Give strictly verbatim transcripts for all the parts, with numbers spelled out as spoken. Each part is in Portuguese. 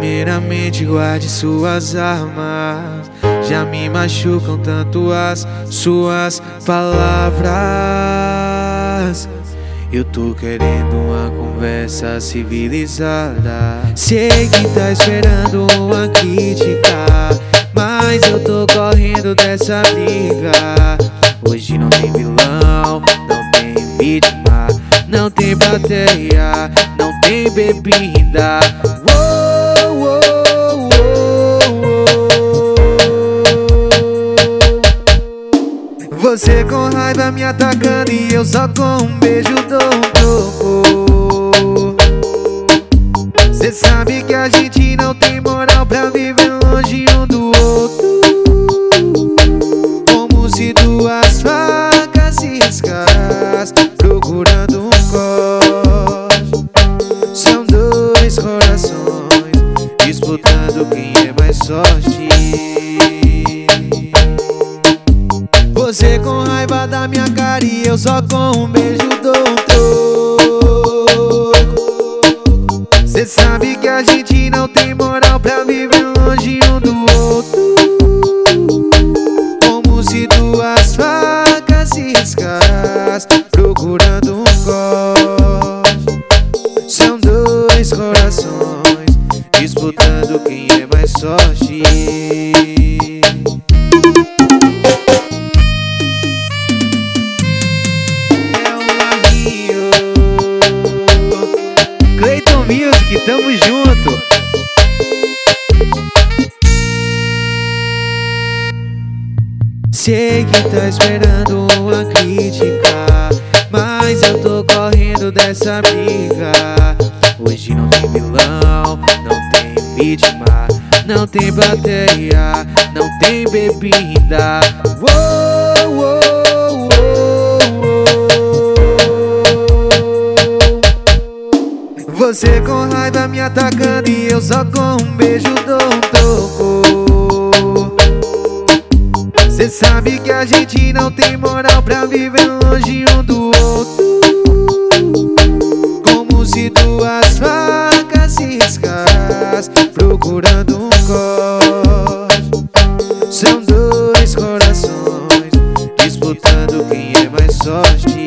Primeiramente guarde suas armas, já me machucam tanto as suas palavras. Eu tô querendo uma conversa civilizada. Sei que tá esperando uma crítica, mas eu tô correndo dessa briga. Hoje não tem vilão, não tem vítima, não tem plateia, não tem bebida. Uou, uou, uou. Você com raiva me atacando e eu só com um beijo dou um troco. Cê sabe que a gente não tem moral pra viver longe um do outro, como se duas facas ciscas procurando um corte. São dois corações disputando quem é mais sorte. Você com raiva da minha cara e eu só com um beijo dou um troco. Cê sabe que a gente não tem moral pra viver longe um do outro, como se duas facas ciscas procurando um corte. São dois corações disputando quem é mais sorte. Clayton Music, tamo junto. Sei que tá esperando uma crítica, mas eu tô correndo dessa briga. Hoje não tem vilão, não tem vítima, não tem plateia, não tem bebida. Uou, uou, uou, uou. Você com raiva me atacando e eu só com um beijo dou um troco. Cê sabe que a gente não tem moral pra viver longe um do outro, como se duas facas ciscas procurando um corte. São dois corações disputando quem é mais sorte.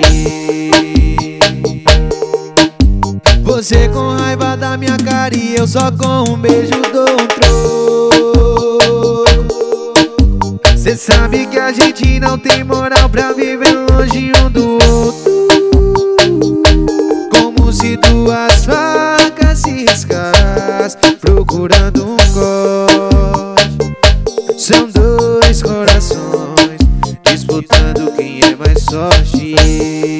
Você com raiva da minha cara e eu só com um beijo dou um troco. Cê sabe que a gente não tem moral pra viver longe um do outro, como se duas facas ciscas procurando um corte. São dois corações disputando quem é mais sorte.